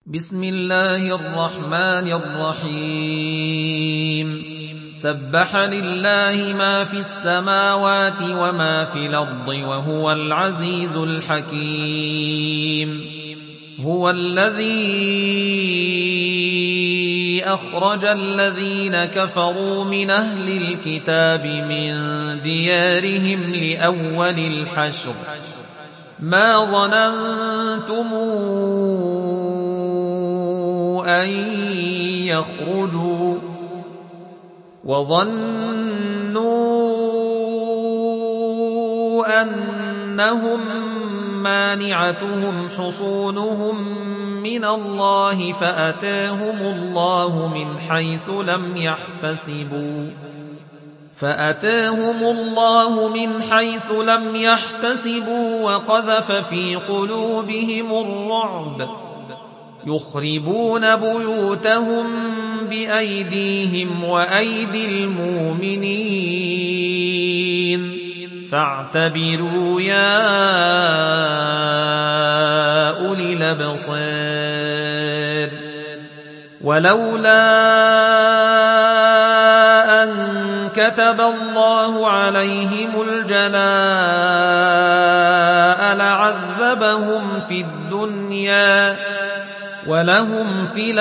بسم الله الرحمن الرحيم سبح لله ما في السماوات وما في الأرض وهو العزيز الحكيم. هو الذي أخرج الذين كفروا من أهل الكتاب من ديارهم لأول الحشر ما ظننتم أن يخرجوا وظنوا أنهم مانعتهم حصونهم من الله فأتاهم الله من حيث لم يحتسبوا وقذف في قلوبهم الرعب يخربون بيوتهم بأيديهم وأيدي المؤمنين فاعتبروا يا أولي الأبصار. ولولا أن كتب الله عليهم الجلاء لعذبهم في الدنيا ولهم في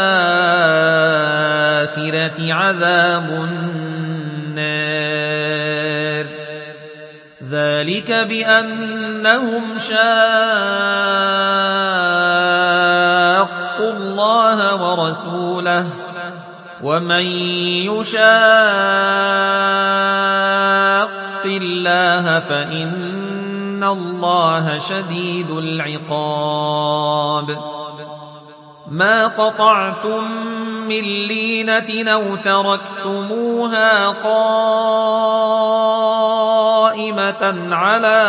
الآخرة عذاب النار ذلك بأنهم شاقوا الله ورسوله ومن يشاق الله فإن الله شديد العقاب. ما قطعتم من لينة أو تركتموها قائمة على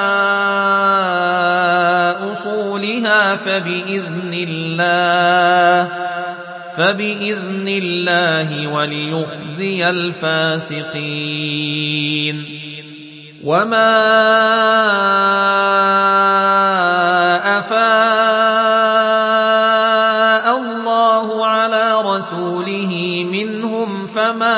أصولها فبإذن الله وليخزي الفاسقين. وما أفاء الله على رسوله منهم فما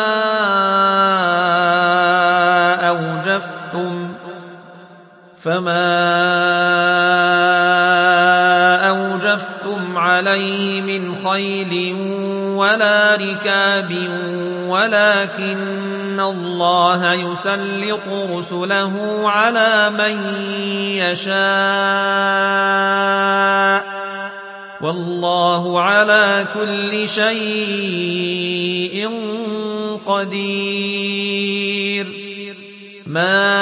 أوجفتم عليه من خيل ولا ركاب ولكن الله يسلط رسله على من يشاء والله على كل شيء قدير. ما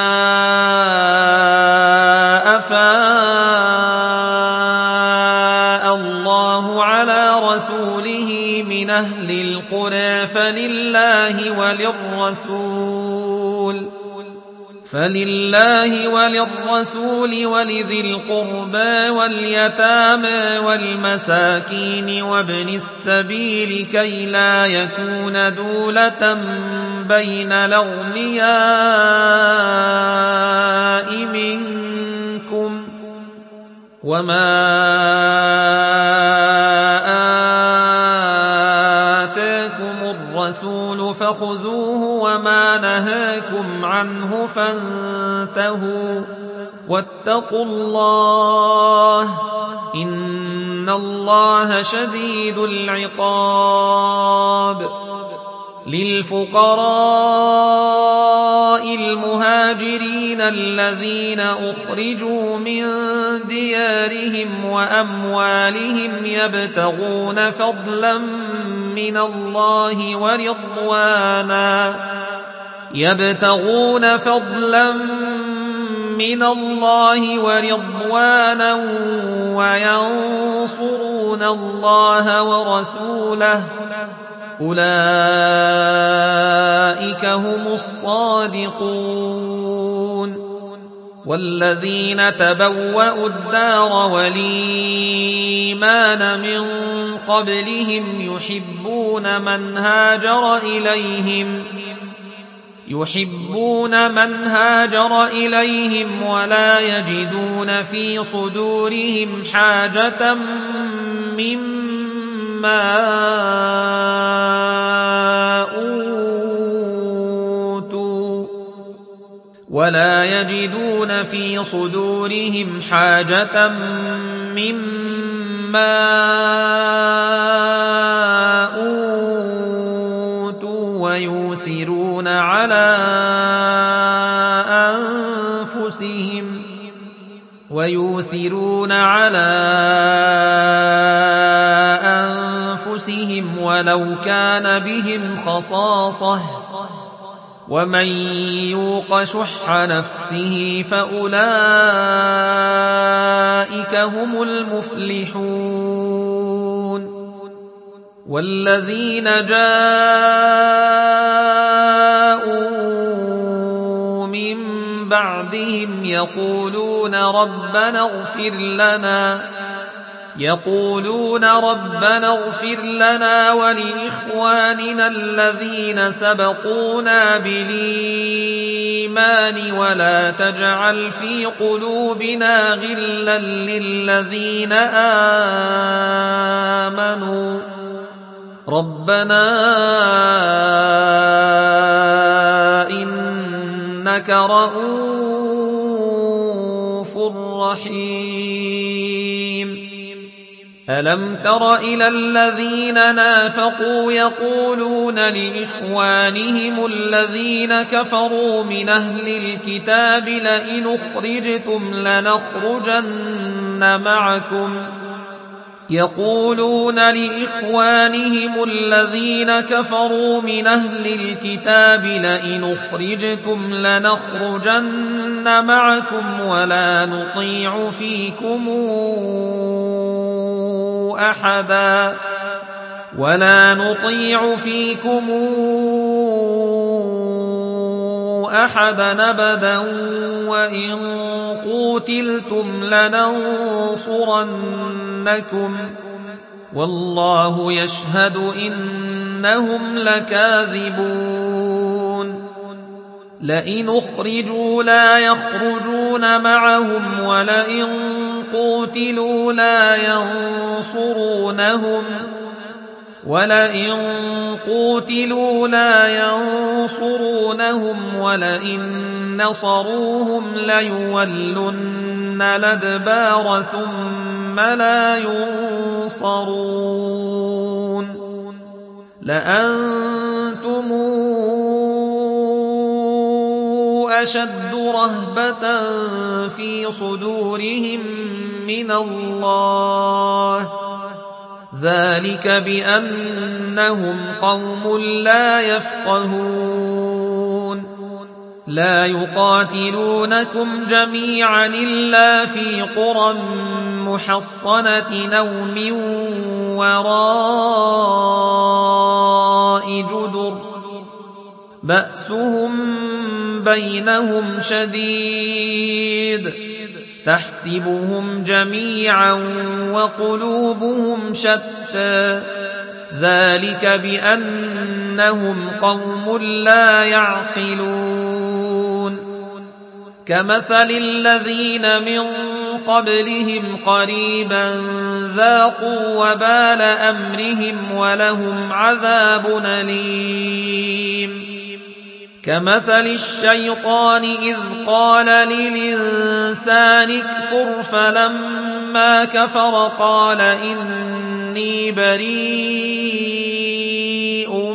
أفاء الله على رسوله من أهل القرى فلله وللرسول ولذي القربى واليتامى والمساكين وابن السبيل كي لا يكون دولة بين الأغنياء منكم وما آتاكم الرسول فخذوه وما نهاكم عنه فانتهوا واتقوا الله إن الله شديد العقاب. للفقراء المهاجرين الذين أخرجوا من ديارهم وأموالهم يبتغون فضلا من الله ورضوانا وينصرون الله ورسوله أولئك هم الصادقون. والذين تبوأوا الدار والإيمان من قبلهم يحبون من هاجر إليهم يحبون من هاجر إليهم ولا يجدون في صدورهم حاجة مما أوتوا ويؤثرون على أنفسهم ولو كان بهم خصاصة ومن يوق شح نفسه فأولئك هم المفلحون والذين جاءوا من بعدهم يقولون ربنا اغفر لنا ولإخواننا الذين سبقونا بالإيمان ولا تجعل في قلوبنا غلا للذين آمنوا ربنا إنك رؤوف رحيم. ألم تر إلى الذين نافقوا يقولون لإخوانهم الذين كفروا من أهل الكتاب لئن أخرجتم لنخرجن معكم ولا نطيع فيكم أحدا أبدا وإن قوتلتم لننصرنكم والله يشهد إنهم لكاذبون. لئن أخرجوا لا يخرجون معهم ولئن قوتلوا لا ينصرونهم ولئن نصروهم ليولن الأدبار ثم لا ينصرون. لأنتم أشد رهبة في صدورهم من الله ذلك بأنهم قوم لا يفقهون. لا يقاتلونكم جميعا إلا في قرى محصنة أو من وراء جدر بأسهم بينهم شديد تحسبهم جميعا وقلوبهم شتى ذلك بأنهم قوم لا يعقلون. كمثل الذين من قبلهم قريبا ذاقوا وبال أمرهم ولهم عذاب أليم. كمثل الشيطان إذ قال للإنسان اكفر فلما كفر قال إني بريء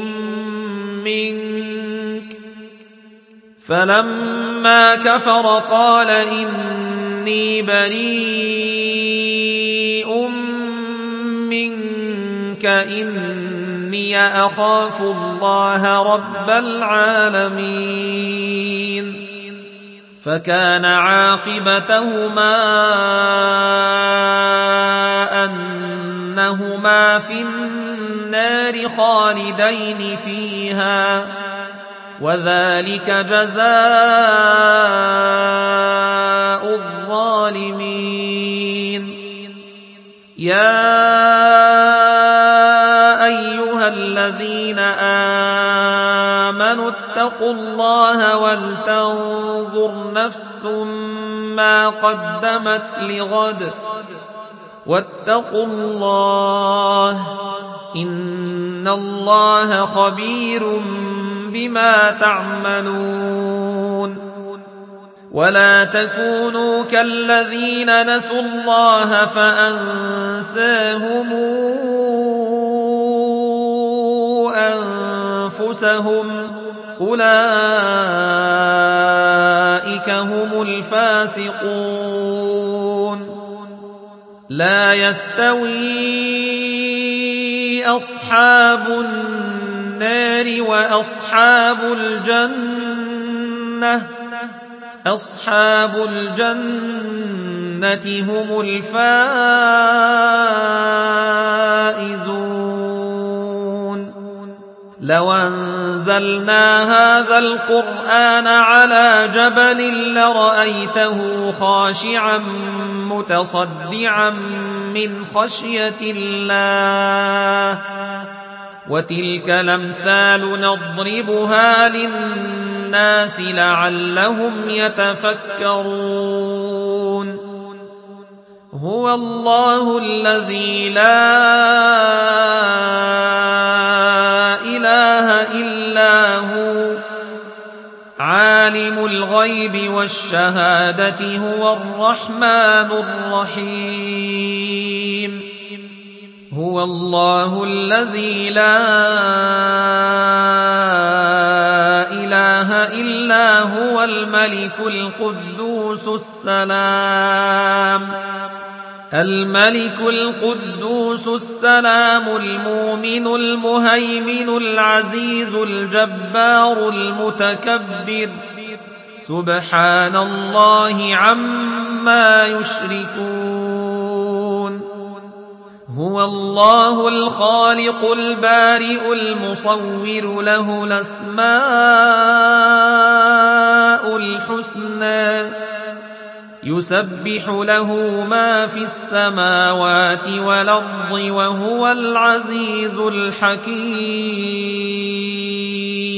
منك إني أخاف الله رب العالمين. فكان عاقبتهما أنهما في النار خالدين فيها وذلك جزاء الظالمين. يا أيها الذين آمنوا واتقوا الله ولتنظر نفس ما قدمت لغد واتقوا الله إن الله خبير بما تعملون ولا تكونوا كالذين نسوا الله فأنساهم أنفسهم أولئك هم الفاسقون لا يستوي أصحاب النار وأصحاب الجنة أصحاب الجنة هم الفائزون لو أنزلنا هذا القرآن على جبل لرأيته خاشعا متصدعا من خشية الله وتلك الأمثال نضربها للناس لعلهم يتفكرون هو الله الذي لا إله إلا هو عالم الغيب والشهادة هو الرحمن الرحيم هو الله الذي لا إله إلا هو الملك القدوس الملك القدوس السلام المؤمن المهيمن العزيز الجبار المتكبر سبحان الله عما يشركون هو الله الخالق البارئ المصور له الأسماء الحسنى يسبح له ما في السماوات والأرض وهو العزيز الحكيم